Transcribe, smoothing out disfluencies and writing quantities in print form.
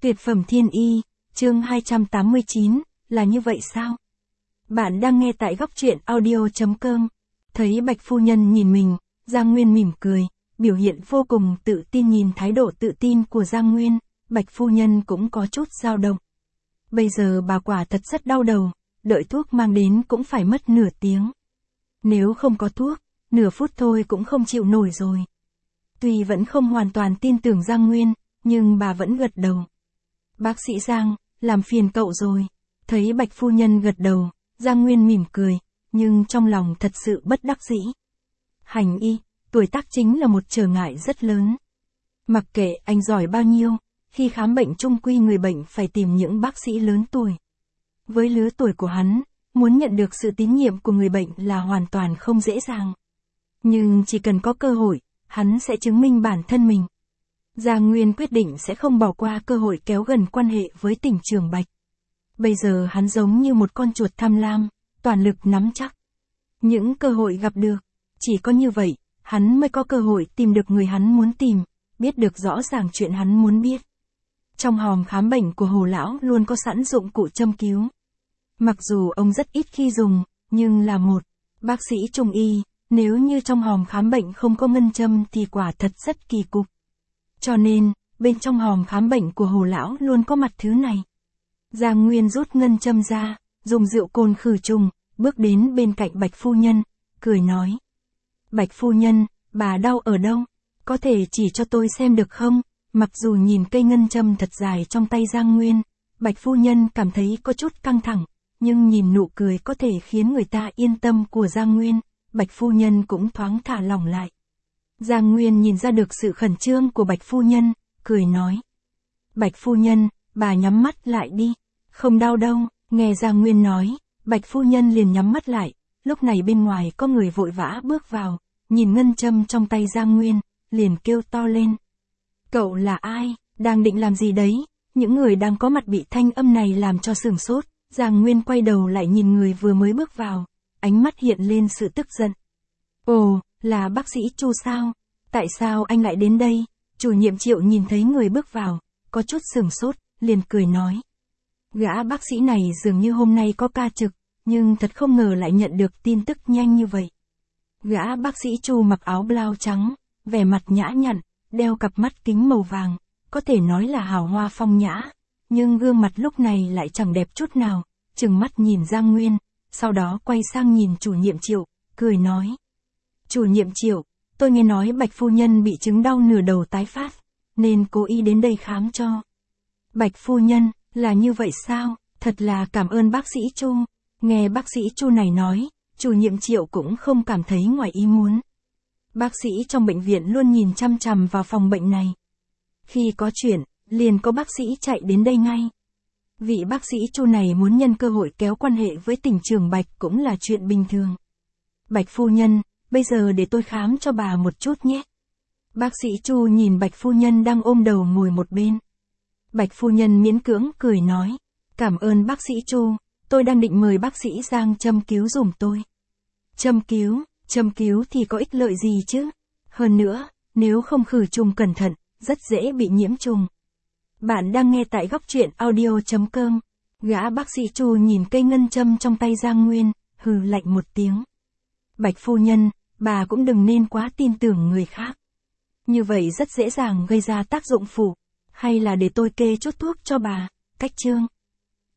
Tuyệt phẩm thiên y, chương 289, là như vậy sao? Bạn đang nghe tại góc truyện audio.com. Thấy Bạch phu nhân nhìn mình, Giang Nguyên mỉm cười, biểu hiện vô cùng tự tin. Nhìn thái độ tự tin của Giang Nguyên, Bạch phu nhân cũng có chút dao động. Bây giờ bà quả thật rất đau đầu, đợi thuốc mang đến cũng phải mất nửa tiếng. Nếu không có thuốc, nửa phút thôi cũng không chịu nổi rồi. Tuy vẫn không hoàn toàn tin tưởng Giang Nguyên, nhưng bà vẫn gật đầu. Bác sĩ Giang, làm phiền cậu rồi. Thấy Bạch phu nhân gật đầu, Giang Nguyên mỉm cười, nhưng trong lòng thật sự bất đắc dĩ. Hành y, tuổi tác chính là một trở ngại rất lớn. Mặc kệ anh giỏi bao nhiêu, khi khám bệnh chung quy người bệnh phải tìm những bác sĩ lớn tuổi. Với lứa tuổi của hắn, muốn nhận được sự tín nhiệm của người bệnh là hoàn toàn không dễ dàng. Nhưng chỉ cần có cơ hội, hắn sẽ chứng minh bản thân mình. Giang Nguyên quyết định sẽ không bỏ qua cơ hội kéo gần quan hệ với Tỉnh Trường Bạch. Bây giờ hắn giống như một con chuột tham lam, toàn lực nắm chắc. Những cơ hội gặp được, chỉ có như vậy, hắn mới có cơ hội tìm được người hắn muốn tìm, biết được rõ ràng chuyện hắn muốn biết. Trong hòm khám bệnh của Hồ Lão luôn có sẵn dụng cụ châm cứu. Mặc dù ông rất ít khi dùng, nhưng là một bác sĩ trung y, nếu như trong hòm khám bệnh không có ngân châm thì quả thật rất kỳ cục. Cho nên, bên trong hòm khám bệnh của Hồ Lão luôn có mặt thứ này. Giang Nguyên rút ngân châm ra, dùng rượu cồn khử trùng, bước đến bên cạnh Bạch phu nhân, cười nói. Bạch phu nhân, bà đau ở đâu? Có thể chỉ cho tôi xem được không? Mặc dù nhìn cây ngân châm thật dài trong tay Giang Nguyên, Bạch phu nhân cảm thấy có chút căng thẳng, nhưng nhìn nụ cười có thể khiến người ta yên tâm của Giang Nguyên, Bạch phu nhân cũng thoáng thả lỏng lại. Giang Nguyên nhìn ra được sự khẩn trương của Bạch phu nhân, cười nói. Bạch phu nhân, bà nhắm mắt lại đi, không đau đâu. Nghe Giang Nguyên nói, Bạch phu nhân liền nhắm mắt lại, lúc này bên ngoài có người vội vã bước vào, nhìn ngân châm trong tay Giang Nguyên, liền kêu to lên. Cậu là ai, đang định làm gì đấy? Những người đang có mặt bị thanh âm này làm cho sửng sốt, Giang Nguyên quay đầu lại nhìn người vừa mới bước vào, ánh mắt hiện lên sự tức giận. Ồ, là bác sĩ Chu sao? Tại sao anh lại đến đây? Chủ nhiệm Triệu nhìn thấy người bước vào, có chút sửng sốt, liền cười nói. Gã bác sĩ này dường như hôm nay có ca trực, nhưng thật không ngờ lại nhận được tin tức nhanh như vậy. Gã bác sĩ Chu mặc áo blau trắng, vẻ mặt nhã nhặn, đeo cặp mắt kính màu vàng, có thể nói là hào hoa phong nhã, nhưng gương mặt lúc này lại chẳng đẹp chút nào, trừng mắt nhìn Giang Nguyên, sau đó quay sang nhìn chủ nhiệm Triệu, cười nói. Chủ nhiệm Triệu, tôi nghe nói Bạch phu nhân bị chứng đau nửa đầu tái phát, nên cố ý đến đây khám cho. Bạch phu nhân, là như vậy sao? Thật là cảm ơn bác sĩ Chu. Nghe bác sĩ Chu này nói, chủ nhiệm Triệu cũng không cảm thấy ngoài ý muốn. Bác sĩ trong bệnh viện luôn nhìn chăm chằm vào phòng bệnh này. Khi có chuyện, liền có bác sĩ chạy đến đây ngay. Vị bác sĩ Chu này muốn nhân cơ hội kéo quan hệ với Tỉnh Trường Bạch cũng là chuyện bình thường. Bạch phu nhân, bây giờ để tôi khám cho bà một chút nhé. Bác sĩ Chu nhìn Bạch phu nhân đang ôm đầu ngồi một bên. Bạch phu nhân miễn cưỡng cười nói. Cảm ơn bác sĩ Chu, tôi đang định mời bác sĩ Giang châm cứu giùm tôi. Châm cứu thì có ích lợi gì chứ? Hơn nữa, nếu không khử trùng cẩn thận, rất dễ bị nhiễm trùng. Bạn đang nghe tại góc truyện audio.com. Gã bác sĩ Chu nhìn cây ngân châm trong tay Giang Nguyên, hừ lạnh một tiếng. Bạch phu nhân, bà cũng đừng nên quá tin tưởng người khác. Như vậy rất dễ dàng gây ra tác dụng phụ. Hay là để tôi kê chút thuốc cho bà, cách chương.